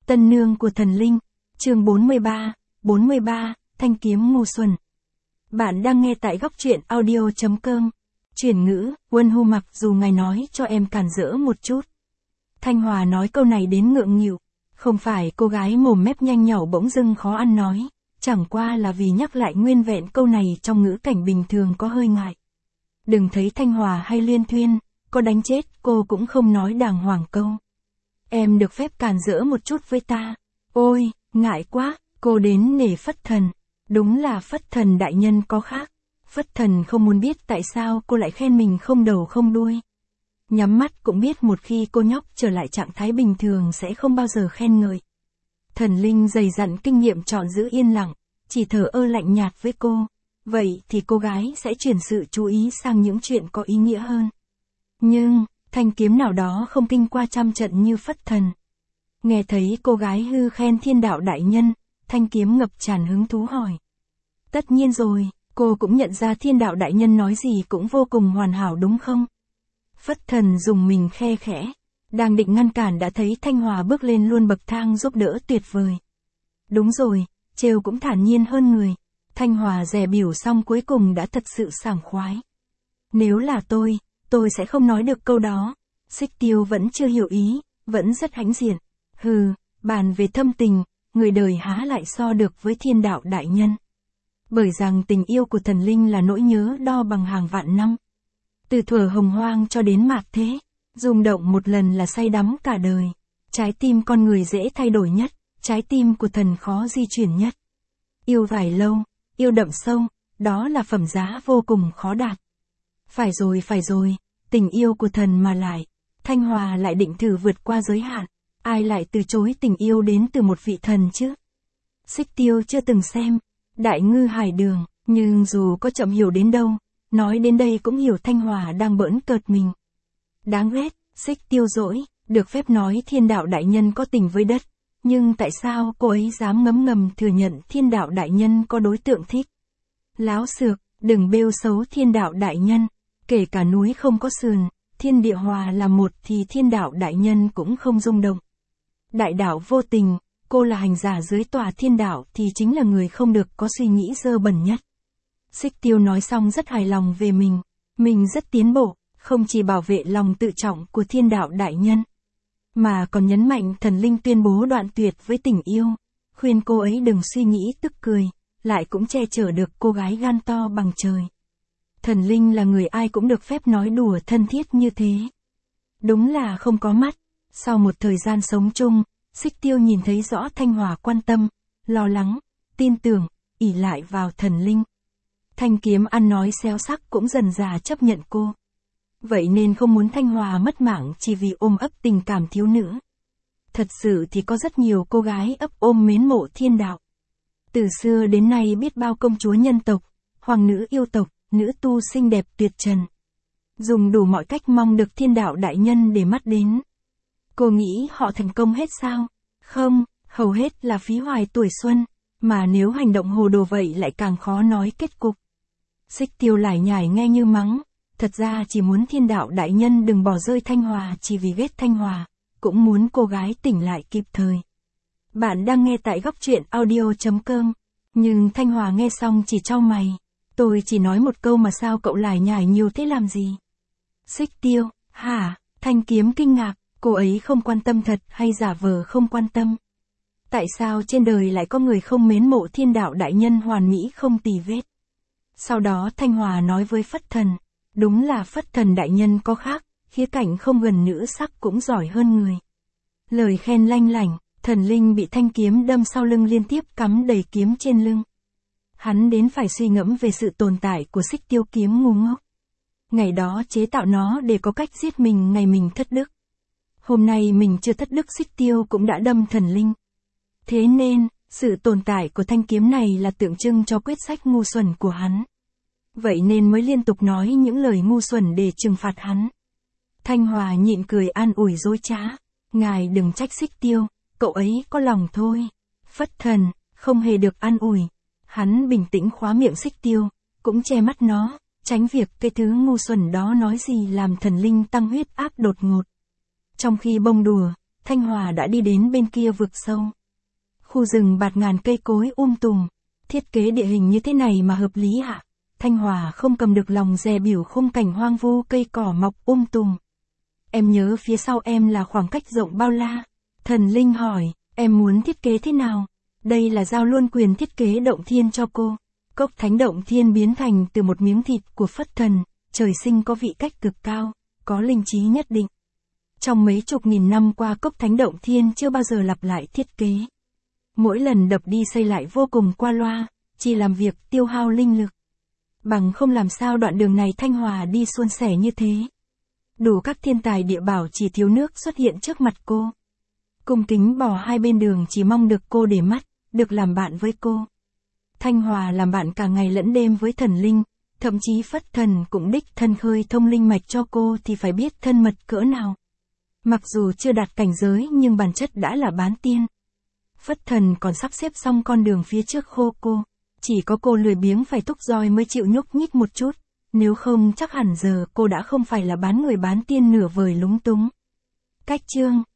Tân nương của thần linh, chương 43, thanh kiếm ngu xuẩn. Bạn đang nghe tại góc truyện audio.com. Chuyển ngữ, Quân Hu mặc dù ngài nói cho em cản rỡ một chút. Thanh Hòa nói câu này đến ngượng nghịu, không phải cô gái mồm mép nhanh nhảu bỗng dưng khó ăn nói, chẳng qua là vì nhắc lại nguyên vẹn câu này trong ngữ cảnh bình thường có hơi ngại. Đừng thấy Thanh Hòa hay liên thuyên, có đánh chết cô cũng không nói đàng hoàng câu. Em được phép cản rỡ một chút với ta. Ôi, ngại quá, cô đến nể Phất Thần. Đúng là Phất Thần đại nhân có khác. Phất Thần không muốn biết tại sao cô lại khen mình không đầu không đuôi. Nhắm mắt cũng biết một khi cô nhóc trở lại trạng thái bình thường sẽ không bao giờ khen ngợi. Thần linh dày dặn kinh nghiệm chọn giữ yên lặng, chỉ thờ ơ lạnh nhạt với cô. Vậy thì cô gái sẽ chuyển sự chú ý sang những chuyện có ý nghĩa hơn. Nhưng, thanh kiếm nào đó không kinh qua trăm trận như Phất Thần. Nghe thấy cô gái hư khen thiên đạo đại nhân, thanh kiếm ngập tràn hứng thú hỏi. Tất nhiên rồi, cô cũng nhận ra thiên đạo đại nhân nói gì cũng vô cùng hoàn hảo đúng không? Phất Thần dùng mình khe khẽ, đang định ngăn cản đã thấy Thanh Hòa bước lên luôn bậc thang giúp đỡ tuyệt vời. Đúng rồi, trêu cũng thản nhiên hơn người. Thanh Hòa dè bỉu xong cuối cùng đã thật sự sảng khoái. Nếu là tôi sẽ không nói được câu đó. Xích Tiêu vẫn chưa hiểu ý, vẫn rất hãnh diện. Hừ, bàn về thâm tình, người đời há lại so được với thiên đạo đại nhân. Bởi rằng tình yêu của thần linh là nỗi nhớ đo bằng hàng vạn năm. Từ thuở hồng hoang cho đến mạt thế, rung động một lần là say đắm cả đời. Trái tim con người dễ thay đổi nhất, trái tim của thần khó di chuyển nhất. Yêu vải lâu, yêu đậm sâu, đó là phẩm giá vô cùng khó đạt. Phải rồi, tình yêu của thần mà lại. Thanh Hòa lại định thử vượt qua giới hạn. Ai lại từ chối tình yêu đến từ một vị thần chứ? Xích Tiêu chưa từng xem Đại Ngư Hải Đường, nhưng dù có chậm hiểu đến đâu, nói đến đây cũng hiểu Thanh Hòa đang bỡn cợt mình. Đáng ghét, Xích Tiêu dỗi, được phép nói thiên đạo đại nhân có tình với đất, nhưng tại sao cô ấy dám ngấm ngầm thừa nhận thiên đạo đại nhân có đối tượng thích? Láo xược, đừng bêu xấu thiên đạo đại nhân, kể cả núi không có sườn, thiên địa hòa là một thì thiên đạo đại nhân cũng không rung động. Đại đạo vô tình, cô là hành giả dưới tòa thiên đạo thì chính là người không được có suy nghĩ dơ bẩn nhất. Xích Tiêu nói xong rất hài lòng về mình rất tiến bộ, không chỉ bảo vệ lòng tự trọng của thiên đạo đại nhân, mà còn nhấn mạnh thần linh tuyên bố đoạn tuyệt với tình yêu, khuyên cô ấy đừng suy nghĩ tức cười, lại cũng che chở được cô gái gan to bằng trời. Thần linh là người ai cũng được phép nói đùa thân thiết như thế. Đúng là không có mắt. Sau một thời gian sống chung, Xích Tiêu nhìn thấy rõ Thanh Hòa quan tâm, lo lắng, tin tưởng, ỷ lại vào thần linh. Thanh kiếm ăn nói xéo sắc cũng dần dà chấp nhận cô. Vậy nên không muốn Thanh Hòa mất mạng chỉ vì ôm ấp tình cảm thiếu nữ. Thật sự thì có rất nhiều cô gái ấp ôm mến mộ thiên đạo. Từ xưa đến nay biết bao công chúa nhân tộc, hoàng nữ yêu tộc, nữ tu xinh đẹp tuyệt trần. Dùng đủ mọi cách mong được thiên đạo đại nhân để mắt đến. Cô nghĩ họ thành công hết sao? Không, hầu hết là phí hoài tuổi xuân, mà nếu hành động hồ đồ vậy lại càng khó nói kết cục. Xích Tiêu lải nhải nghe như mắng, thật ra chỉ muốn thiên đạo đại nhân đừng bỏ rơi Thanh Hòa chỉ vì ghét Thanh Hòa, cũng muốn cô gái tỉnh lại kịp thời. Bạn đang nghe tại góc truyện audio.com, nhưng Thanh Hòa nghe xong chỉ chau mày. Tôi chỉ nói một câu mà sao cậu lải nhải nhiều thế làm gì? Xích Tiêu, hả? Thanh kiếm kinh ngạc. Cô ấy không quan tâm thật hay giả vờ không quan tâm? Tại sao trên đời lại có người không mến mộ thiên đạo đại nhân hoàn mỹ không tì vết? Sau đó Thanh Hòa nói với Phất Thần, đúng là Phất Thần đại nhân có khác, khía cạnh không gần nữ sắc cũng giỏi hơn người. Lời khen lanh lảnh, thần linh bị thanh kiếm đâm sau lưng liên tiếp cắm đầy kiếm trên lưng. Hắn đến phải suy ngẫm về sự tồn tại của Xích Tiêu kiếm ngu ngốc. Ngày đó chế tạo nó để có cách giết mình ngày mình thất đức. Hôm nay mình chưa thất đức Xích Tiêu cũng đã đâm thần linh. Thế nên, sự tồn tại của thanh kiếm này là tượng trưng cho quyết sách ngu xuẩn của hắn. Vậy nên mới liên tục nói những lời ngu xuẩn để trừng phạt hắn. Thanh Hòa nhịn cười an ủi dối trá. Ngài đừng trách Xích Tiêu, cậu ấy có lòng thôi. Phất Thần, không hề được an ủi. Hắn bình tĩnh khóa miệng Xích Tiêu, cũng che mắt nó, tránh việc cái thứ ngu xuẩn đó nói gì làm thần linh tăng huyết áp đột ngột. Trong khi bông đùa, Thanh Hòa đã đi đến bên kia vực sâu. Khu rừng bạt ngàn cây cối tùm. Thiết kế địa hình như thế này mà hợp lý hả? Thanh Hòa không cầm được lòng dè biểu khung cảnh hoang vu cây cỏ mọc tùm. Em nhớ phía sau em là khoảng cách rộng bao la. Thần linh hỏi, em muốn thiết kế thế nào? Đây là giao luôn quyền thiết kế động thiên cho cô. Cốc thánh động thiên biến thành từ một miếng thịt của Phất Thần, trời sinh có vị cách cực cao, có linh trí nhất định. Trong mấy chục nghìn năm qua cốc thánh động thiên chưa bao giờ lặp lại thiết kế. Mỗi lần đập đi xây lại vô cùng qua loa, chỉ làm việc tiêu hao linh lực. Bằng không làm sao đoạn đường này Thanh Hòa đi suôn sẻ như thế. Đủ các thiên tài địa bảo chỉ thiếu nước xuất hiện trước mặt cô. Cung kính bỏ hai bên đường chỉ mong được cô để mắt, được làm bạn với cô. Thanh Hòa làm bạn cả ngày lẫn đêm với thần linh, thậm chí Phất Thần cũng đích thân khơi thông linh mạch cho cô thì phải biết thân mật cỡ nào. Mặc dù chưa đạt cảnh giới nhưng bản chất đã là bán tiên. Phất Thần còn sắp xếp xong con đường phía trước khô cô. Chỉ có cô lười biếng phải thúc roi mới chịu nhúc nhích một chút. Nếu không chắc hẳn giờ cô đã không phải là bán người bán tiên nửa vời lúng túng. Cách chương